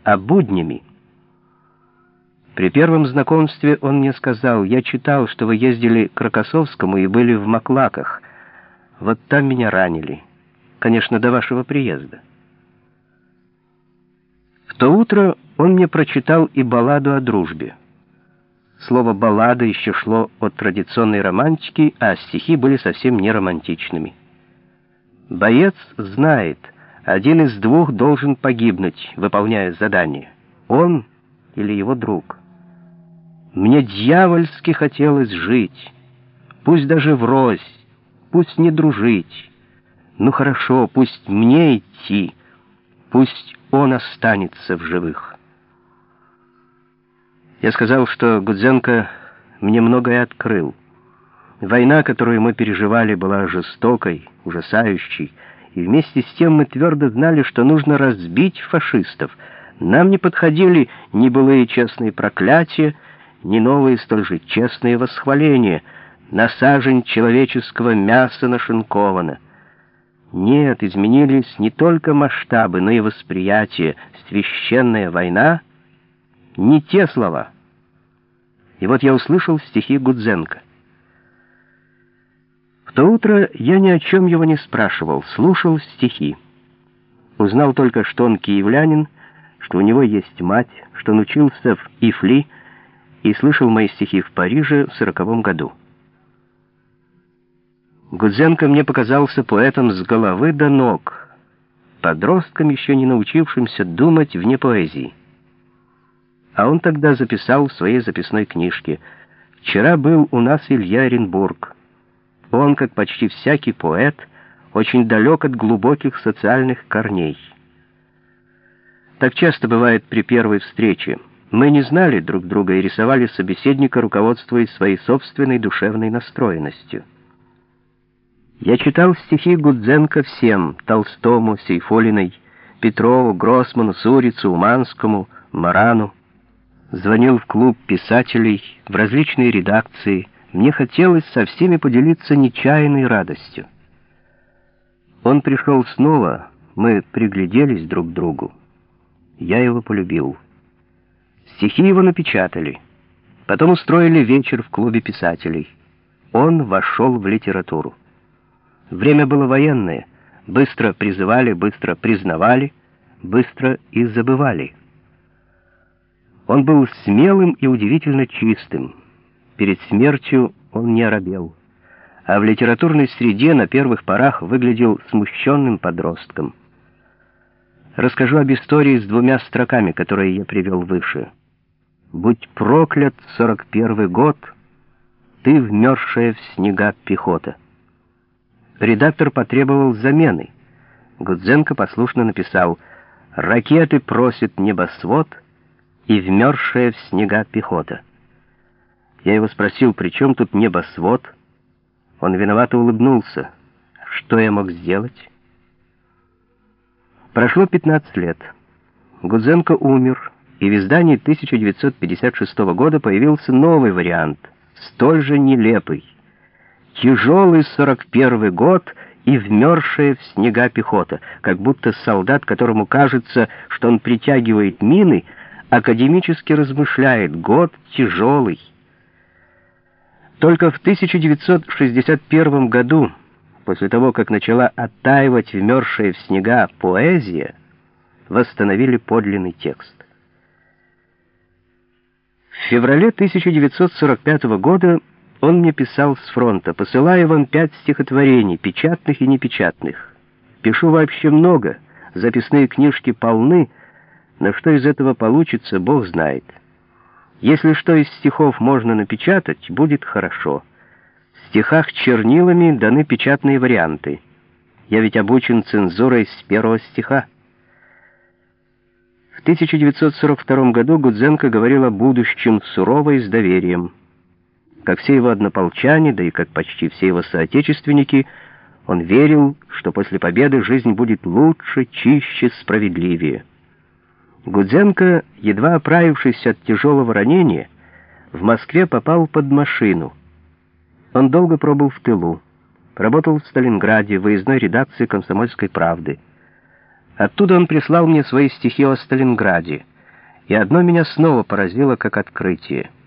а буднями. При первом знакомстве он мне сказал: «Я читал, что вы ездили к Рокоссовскому и были в Маклаках. Вот там меня ранили. Конечно, до вашего приезда». В то утро он мне прочитал и балладу о дружбе. Слово «баллада» еще шло от традиционной романтики, а стихи были совсем не романтичными. Боец знает, один из двух должен погибнуть, выполняя задание. Он или его друг. Мне дьявольски хотелось жить, пусть даже врозь, пусть не дружить. Ну хорошо, пусть мне идти, пусть он останется в живых. Я сказал, что Гудзенко мне многое открыл. Война, которую мы переживали, была жестокой, ужасающей, и вместе с тем мы твердо знали, что нужно разбить фашистов. Нам не подходили ни былые честные проклятия, ни новые столь же честные восхваления. На сажень человеческого мяса нашинковано. Нет, изменились не только масштабы, но и восприятие. Священная война — не те слова. И вот я услышал стихи Гудзенко. В то утро я ни о чем его не спрашивал, слушал стихи. Узнал только, что он киевлянин, что у него есть мать, что он учился в ИФЛИ и слышал мои стихи в Париже в 40-м году. Гудзенко мне показался поэтом с головы до ног, подростком, еще не научившимся думать вне поэзии. А он тогда записал в своей записной книжке: «Вчера был у нас Илья Оренбург. Он, как почти всякий поэт, очень далек от глубоких социальных корней». Так часто бывает при первой встрече. Мы не знали друг друга и рисовали собеседника, руководствуясь своей собственной душевной настроенностью. Я читал стихи Гудзенко всем: Толстому, Сейфулиной, Петрову, Гроссману, Сурицу, Уманскому, Марану. Звонил в клуб писателей, в различные редакции. Мне хотелось со всеми поделиться нечаянной радостью. Он пришел снова, мы пригляделись друг к другу. Я его полюбил. Стихи его напечатали. Потом устроили вечер в клубе писателей. Он вошел в литературу. Время было военное. Быстро призывали, быстро признавали, быстро и забывали. Он был смелым и удивительно чистым. Перед смертью он не оробел, а в литературной среде на первых порах выглядел смущенным подростком. Расскажу об истории с 2 строками, которые я привел выше. «Будь проклят 41-й год, ты вмерзшая в снега пехота». Редактор потребовал замены. Гудзенко послушно написал: «Ракеты просит небосвод и вмерзшая в снега пехота». Я его спросил, при чем тут небосвод? Он виновато улыбнулся. Что я мог сделать? Прошло 15 лет. Гудзенко умер, и в издании 1956 года появился новый вариант, столь же нелепый. «Тяжелый 41-й год и вмерзшая в снега пехота», как будто солдат, которому кажется, что он притягивает мины, академически размышляет: год тяжелый. Только в 1961 году, после того, как начала оттаивать вмерзшая в снега поэзия, восстановили подлинный текст. В феврале 1945 года он мне писал с фронта: «Посылаю вам 5 стихотворений, печатных и непечатных. Пишу вообще много, записные книжки полны, но что из этого получится, Бог знает. Если что из стихов можно напечатать, будет хорошо. В стихах чернилами даны печатные варианты. Я ведь обучен цензурой с первого стиха». В 1942 году Гудзенко говорил о будущем сурово и с доверием. Как все его однополчане, да и как почти все его соотечественники, он верил, что после победы жизнь будет лучше, чище, справедливее. Гудзенко, едва оправившись от тяжелого ранения, в Москве попал под машину. Он долго пробыл в тылу, работал в Сталинграде, в выездной редакции «Комсомольской правды». Оттуда он прислал мне свои стихи о Сталинграде. И одно меня снова поразило как открытие.